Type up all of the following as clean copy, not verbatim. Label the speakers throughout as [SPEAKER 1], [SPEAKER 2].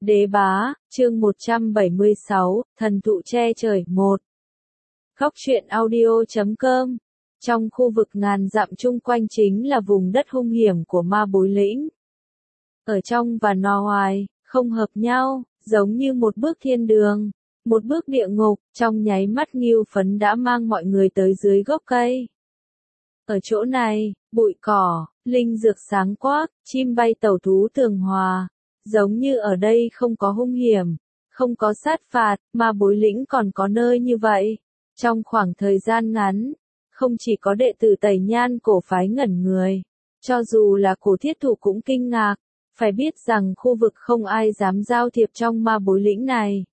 [SPEAKER 1] Đế bá, chương 176, thần thụ che trời 1. Góc truyện audio.com. Trong khu vực ngàn dặm chung quanh chính là vùng đất hung hiểm của ma bối lĩnh. Ở trong và ngoài, không hợp nhau, giống như một bước thiên đường, một bước địa ngục, trong nháy mắt Ngưu Phấn đã mang mọi người tới dưới gốc cây. Ở chỗ này, bụi cỏ, linh dược sáng quắc, chim bay tẩu thú tường hòa. Giống như ở đây không có hung hiểm, không có sát phạt, mà bối lĩnh còn có nơi như vậy. Trong khoảng thời gian ngắn, không chỉ có đệ tử Tẩy Nhan cổ phái ngẩn người, cho dù là Cổ Thiết Thụ cũng kinh ngạc, phải biết rằng khu vực không ai dám giao thiệp trong ma bối lĩnh này.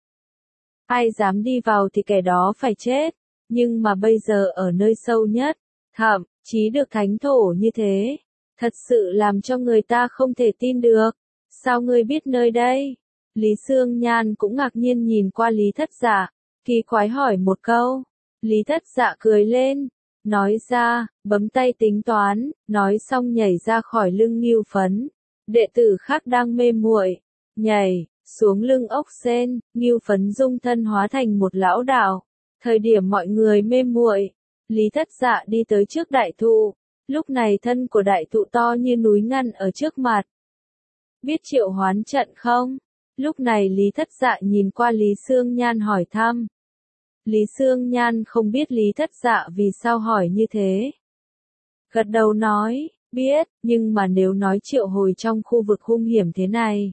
[SPEAKER 1] Ai dám đi vào thì kẻ đó phải chết, nhưng mà bây giờ ở nơi sâu nhất, thậm chí được thánh thổ như thế, thật sự làm cho người ta không thể tin được. Sao ngươi biết nơi đây? Lý Sương Nhan cũng ngạc nhiên nhìn qua Lý Thất Dạ, kỳ quái hỏi một câu. Lý Thất Dạ cười lên, nói ra, bấm tay tính toán, nói xong nhảy ra khỏi lưng Ngưu Phấn. Đệ tử khác đang mê muội, nhảy xuống lưng ốc sên, Ngưu Phấn dung thân hóa thành một lão đạo. Thời điểm mọi người mê muội, Lý Thất Dạ đi tới trước đại thụ, lúc này thân của đại thụ to như núi ngăn ở trước mặt. Biết triệu hoán trận không? Lúc này Lý Thất Dạ nhìn qua Lý Sương Nhan hỏi thăm. Lý Sương Nhan không biết Lý Thất Dạ vì sao hỏi như thế. Gật đầu nói, biết, nhưng mà nếu nói triệu hồi trong khu vực hung hiểm thế này.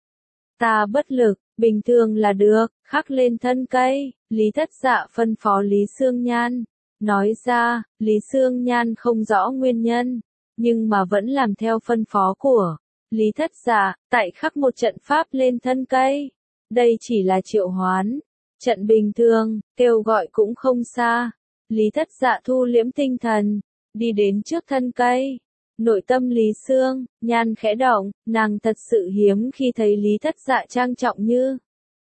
[SPEAKER 1] Ta bất lực, bình thường là được, khắc lên thân cây, Lý Thất Dạ phân phó Lý Sương Nhan. Nói ra, Lý Sương Nhan không rõ nguyên nhân, nhưng mà vẫn làm theo phân phó của Lý Thất Dạ, tại khắc một trận pháp lên thân cây. Đây chỉ là triệu hoán, trận bình thường, kêu gọi cũng không xa. Lý Thất Dạ thu liễm tinh thần, đi đến trước thân cây. Nội tâm Lý Sương Nhan khẽ động, nàng thật sự hiếm khi thấy Lý Thất Dạ trang trọng như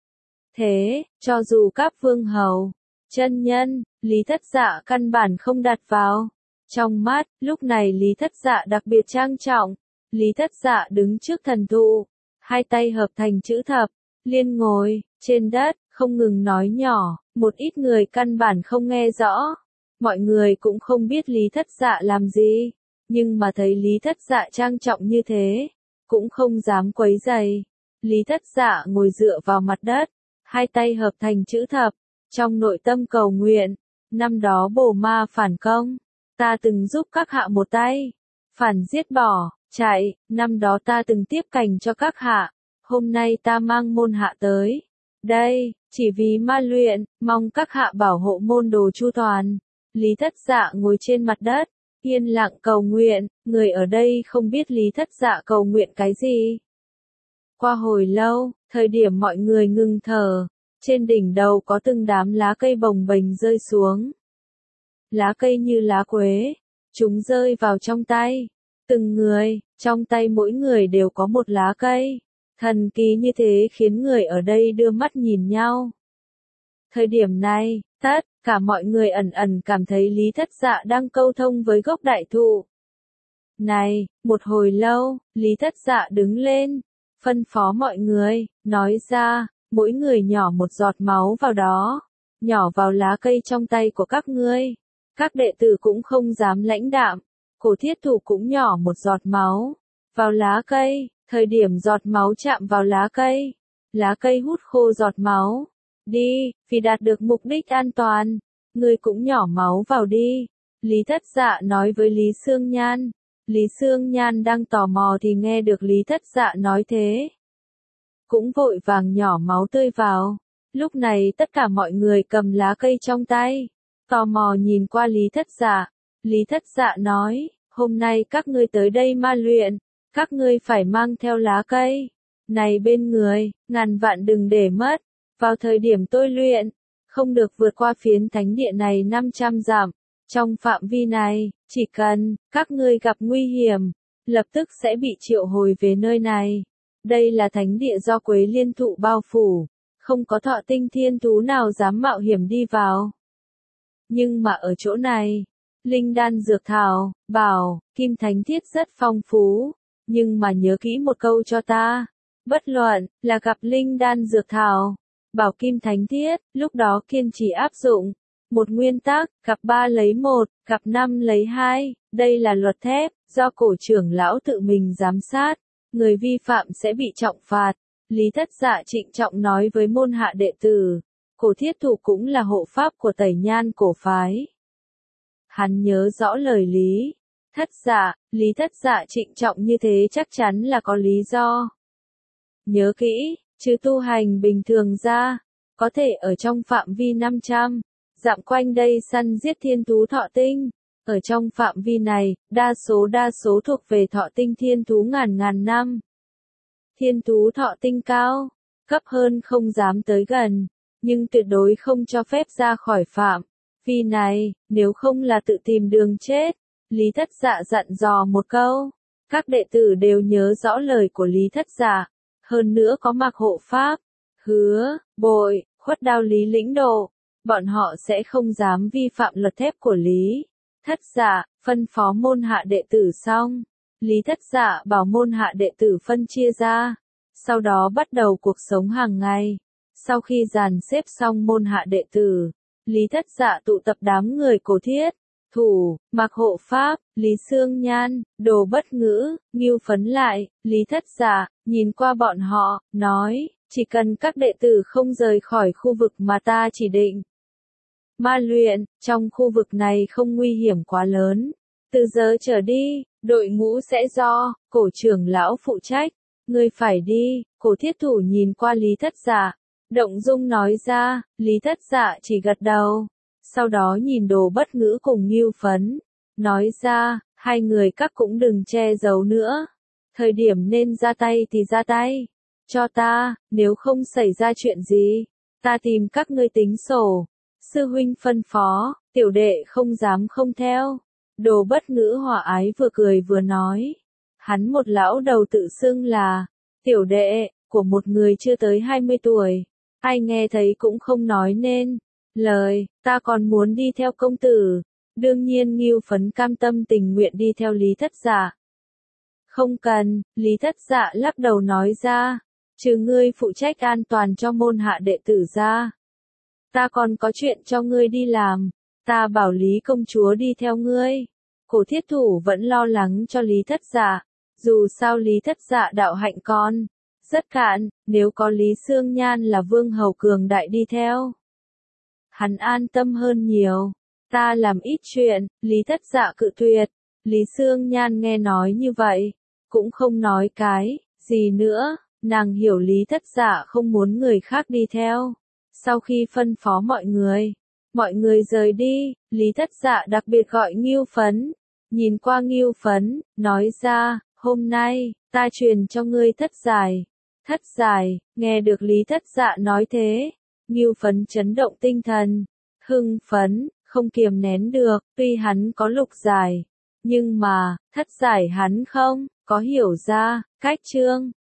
[SPEAKER 1] thế, cho dù các vương hầu, chân nhân, Lý Thất Dạ căn bản không đặt vào trong mắt. Lúc này Lý Thất Dạ đặc biệt trang trọng. Lý Thất Dạ đứng trước thần thụ, hai tay hợp thành chữ thập, liên ngồi trên đất, không ngừng nói nhỏ, một ít người căn bản không nghe rõ. Mọi người cũng không biết Lý Thất Dạ làm gì, nhưng mà thấy Lý Thất Dạ trang trọng như thế, cũng không dám quấy rầy. Lý Thất Dạ ngồi dựa vào mặt đất, hai tay hợp thành chữ thập, trong nội tâm cầu nguyện, năm đó Bồ Ma phản công, ta từng giúp các hạ một tay, phản giết bỏ, chạy, năm đó ta từng tiếp cảnh cho các hạ, hôm nay ta mang môn hạ tới. Đây, chỉ vì ma luyện, mong các hạ bảo hộ môn đồ chu toàn. Lý Thất Dạ ngồi trên mặt đất, yên lặng cầu nguyện, người ở đây không biết Lý Thất Dạ cầu nguyện cái gì. Qua hồi lâu, thời điểm mọi người ngừng thở, trên đỉnh đầu có từng đám lá cây bồng bềnh rơi xuống. Lá cây như lá quế, chúng rơi vào trong tay. Từng người, trong tay mỗi người đều có một lá cây. Thần kỳ như thế khiến người ở đây đưa mắt nhìn nhau. Thời điểm này, tất cả mọi người ẩn ẩn cảm thấy Lý Thất Dạ đang câu thông với gốc đại thụ. Này, một hồi lâu, Lý Thất Dạ đứng lên, phân phó mọi người, nói ra, mỗi người nhỏ một giọt máu vào đó, nhỏ vào lá cây trong tay của các ngươi. Các đệ tử cũng không dám lãnh đạm. Cổ Thiết Thụ cũng nhỏ một giọt máu vào lá cây, thời điểm giọt máu chạm vào lá cây hút khô giọt máu. Đi, vì đạt được mục đích an toàn, ngươi cũng nhỏ máu vào đi. Lý Thất Dạ nói với Lý Sương Nhan. Lý Sương Nhan đang tò mò thì nghe được Lý Thất Dạ nói thế, cũng vội vàng nhỏ máu tươi vào. Lúc này tất cả mọi người cầm lá cây trong tay, tò mò nhìn qua Lý Thất Dạ. Lý Thất Dạ nói, hôm nay các ngươi tới đây ma luyện, các ngươi phải mang theo lá cây này bên người, ngàn vạn đừng để mất. Vào thời điểm tôi luyện, không được vượt qua phiến thánh địa này 500 dặm. Trong phạm vi này, chỉ cần các ngươi gặp nguy hiểm, lập tức sẽ bị triệu hồi về nơi này. Đây là thánh địa do Quế Liên thụ bao phủ, không có thọ tinh thiên thú nào dám mạo hiểm đi vào. Nhưng mà ở chỗ này, linh đan dược thảo, bảo, kim thánh thiết rất phong phú, nhưng mà nhớ kỹ một câu cho ta, Bất luận là gặp linh đan dược thảo, bảo kim thánh thiết, lúc đó kiên trì áp dụng một nguyên tắc, gặp 3 lấy 1, gặp 5 lấy 2, đây là luật thép, do cổ trưởng lão tự mình giám sát, người vi phạm sẽ bị trọng phạt. Lý Thất Dạ trịnh trọng nói với môn hạ đệ tử, Cổ Thiết Thủ cũng là hộ pháp của Tẩy Nhan cổ phái. Hắn nhớ rõ lời Lý Thất Dạ trịnh trọng như thế chắc chắn là có lý do. Nhớ kỹ, chứ tu hành bình thường ra, có thể ở trong phạm vi 500 dặm quanh đây săn giết thiên thú thọ tinh. Ở trong phạm vi này, đa số thuộc về thọ tinh thiên thú ngàn năm. Thiên thú thọ tinh cao, cấp hơn không dám tới gần, nhưng tuyệt đối không cho phép ra khỏi phạm vi này, nếu không là tự tìm đường chết. Lý Thất Dạ dặn dò một câu, các đệ tử đều nhớ rõ lời của Lý Thất Dạ, hơn nữa có mặc hộ pháp, hứa, bội, khuất đao Lý lĩnh độ, bọn họ sẽ không dám vi phạm luật thép của Lý Thất Dạ. Phân phó môn hạ đệ tử xong, Lý Thất Dạ bảo môn hạ đệ tử phân chia ra, sau đó bắt đầu cuộc sống hàng ngày. Sau khi dàn xếp xong môn hạ đệ tử, Lý Thất Dạ tụ tập đám người Cổ Thiết Thủ, Mặc hộ pháp, Lý Xương Nhan, Đồ Bất Ngữ, Ngưu Phấn lại. Lý Thất Dạ nhìn qua bọn họ, nói, chỉ cần các đệ tử không rời khỏi khu vực mà ta chỉ định ma luyện, trong khu vực này không nguy hiểm quá lớn. Từ giờ trở đi, đội ngũ sẽ do cổ trưởng lão phụ trách. Ngươi phải đi. Cổ Thiết Thủ nhìn qua Lý Thất Dạ, động dung nói ra. Lý Thất Dạ chỉ gật đầu, sau đó nhìn Đồ Bất Ngữ cùng Ngưu Phấn, nói ra, hai người các cũng đừng che giấu nữa. Thời điểm nên ra tay thì ra tay cho ta, nếu không xảy ra chuyện gì, ta tìm các ngươi tính sổ. Sư huynh phân phó, tiểu đệ không dám không theo. Đồ Bất Ngữ hòa ái vừa cười vừa nói. Hắn một lão đầu tự xưng là tiểu đệ của một người chưa tới 20 tuổi. Ai nghe thấy cũng không nói nên lời, ta còn muốn đi theo công tử. Đương nhiên Ngưu Phấn cam tâm tình nguyện đi theo Lý Thất Dạ. Không cần, Lý Thất Dạ lắc đầu nói ra, trừ ngươi phụ trách an toàn cho môn hạ đệ tử ra, ta còn có chuyện cho ngươi đi làm. Ta bảo Lý công chúa đi theo ngươi. Cổ Thiết Thủ vẫn lo lắng cho Lý Thất Dạ, dù sao Lý Thất Dạ đạo hạnh con rất cạn, nếu có Lý Xương Nhan là vương hầu cường đại đi theo, hắn an tâm hơn nhiều. Ta làm ít chuyện. Lý Thất Dạ cự tuyệt. Lý Xương Nhan nghe nói như vậy, cũng không nói cái gì nữa. Nàng hiểu Lý Thất Dạ không muốn người khác đi theo. Sau khi phân phó mọi người rời đi, Lý Thất Dạ đặc biệt gọi Ngưu Phấn, nhìn qua Ngưu Phấn, nói ra, hôm nay, ta truyền cho ngươi thất giải. Thất giải, nghe được Lý Thất Dạ nói thế, Ngưu Phấn chấn động tinh thần, hưng phấn, không kiềm nén được. Tuy hắn có lục giải, nhưng mà, thất giải hắn không có hiểu ra. Cách chương